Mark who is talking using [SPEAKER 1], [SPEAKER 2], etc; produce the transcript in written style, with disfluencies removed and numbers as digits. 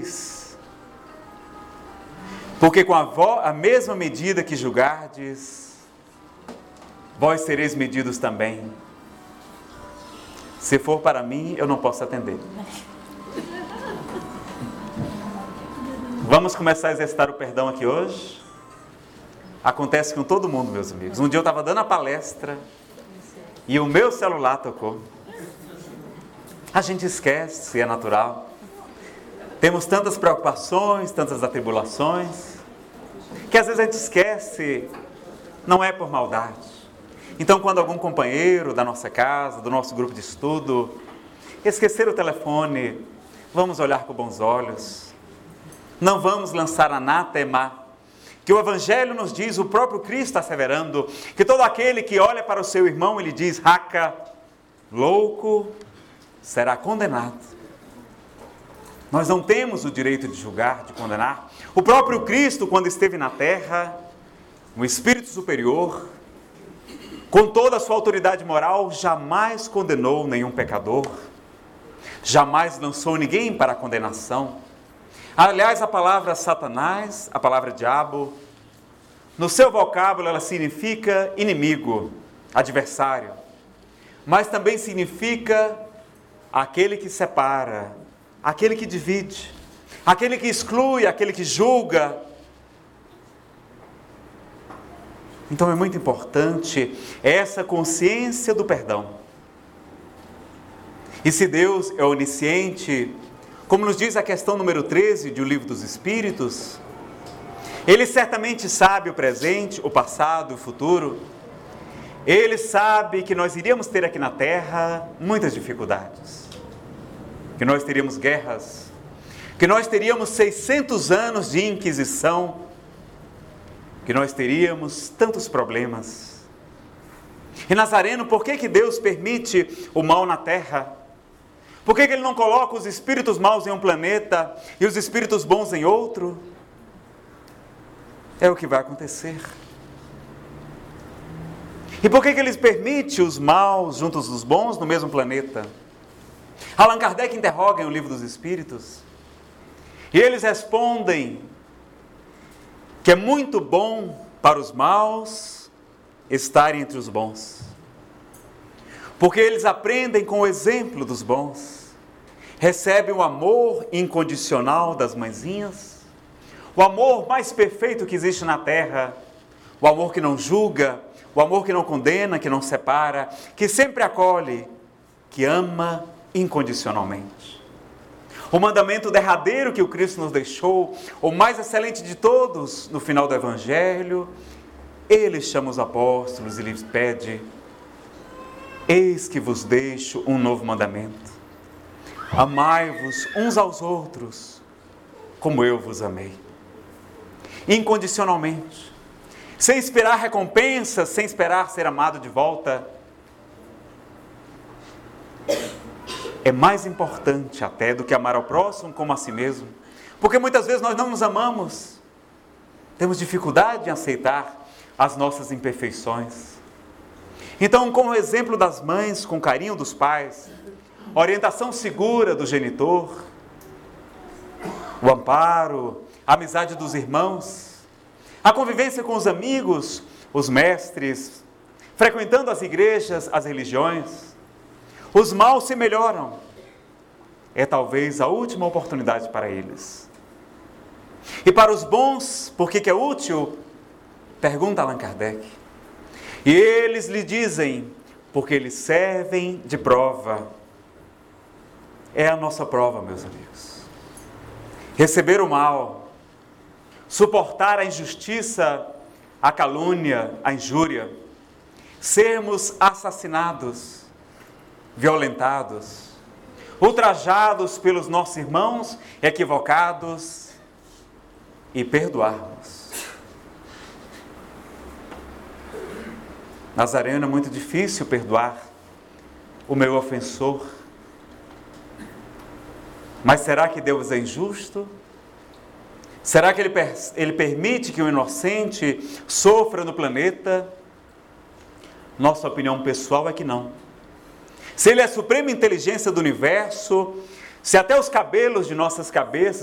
[SPEAKER 1] julgueis, porque com a mesma medida que julgardes, vós sereis medidos também. Se for para mim, eu não posso atender. Vamos começar a exercitar o perdão aqui hoje? Acontece com todo mundo, meus amigos. Um dia eu estava dando a palestra e o meu celular tocou. A gente esquece, é natural. Temos tantas preocupações, tantas atribulações, que às vezes a gente esquece, não é por maldade. Então, quando algum companheiro da nossa casa, do nosso grupo de estudo, esquecer o telefone, vamos olhar com bons olhos. Não vamos lançar anátema, que o Evangelho nos diz, o próprio Cristo asseverando, que todo aquele que olha para o seu irmão e lhe diz, raca, louco, será condenado. Nós não temos o direito de julgar, de condenar. O próprio Cristo, quando esteve na terra, o Espírito superior, com toda a sua autoridade moral, jamais condenou nenhum pecador, jamais lançou ninguém para a condenação. Aliás, a palavra Satanás, a palavra diabo, no seu vocábulo ela significa inimigo, adversário, mas também significa aquele que separa, aquele que divide, aquele que exclui, aquele que julga. Então é muito importante essa consciência do perdão. E se Deus é onisciente, como nos diz a questão número 13 do Livro dos Espíritos, Ele certamente sabe o presente, o passado, o futuro. Ele sabe que nós iríamos ter aqui na Terra muitas dificuldades, que nós teríamos guerras, que nós teríamos 600 anos de Inquisição, que nós teríamos tantos problemas. E Nazareno, por que Deus permite o mal na Terra? Por que Ele não coloca os espíritos maus em um planeta e os espíritos bons em outro? É o que vai acontecer. E por que Ele permite os maus juntos dos bons no mesmo planeta? Allan Kardec interroga em O Livro dos Espíritos, e eles respondem que é muito bom para os maus estarem entre os bons, porque eles aprendem com o exemplo dos bons, recebem o amor incondicional das mãezinhas, o amor mais perfeito que existe na terra, o amor que não julga, o amor que não condena, que não separa, que sempre acolhe, que ama incondicionalmente. O mandamento derradeiro que o Cristo nos deixou, o mais excelente de todos, no final do Evangelho, Ele chama os apóstolos e lhes pede, eis que vos deixo um novo mandamento, amai-vos uns aos outros, como eu vos amei. Incondicionalmente, sem esperar recompensa, sem esperar ser amado de volta. É mais importante até do que amar ao próximo como a si mesmo, porque muitas vezes nós não nos amamos, temos dificuldade em aceitar as nossas imperfeições. Então, com o exemplo das mães, com o carinho dos pais, a orientação segura do genitor, o amparo, a amizade dos irmãos, a convivência com os amigos, os mestres, frequentando as igrejas, as religiões, os maus se melhoram. É talvez a última oportunidade para eles. E para os bons, por que é útil? Pergunta Allan Kardec. E eles lhe dizem, porque eles servem de prova. É a nossa prova, meus amigos. Receber o mal, suportar a injustiça, a calúnia, a injúria, sermos assassinados, violentados, ultrajados pelos nossos irmãos equivocados e perdoarmos. Nazareno, é muito difícil perdoar o meu ofensor. Mas será que Deus é injusto? Será que Ele permite que o inocente sofra no planeta? Nossa opinião pessoal é que não. Se Ele é a suprema inteligência do universo, se até os cabelos de nossas cabeças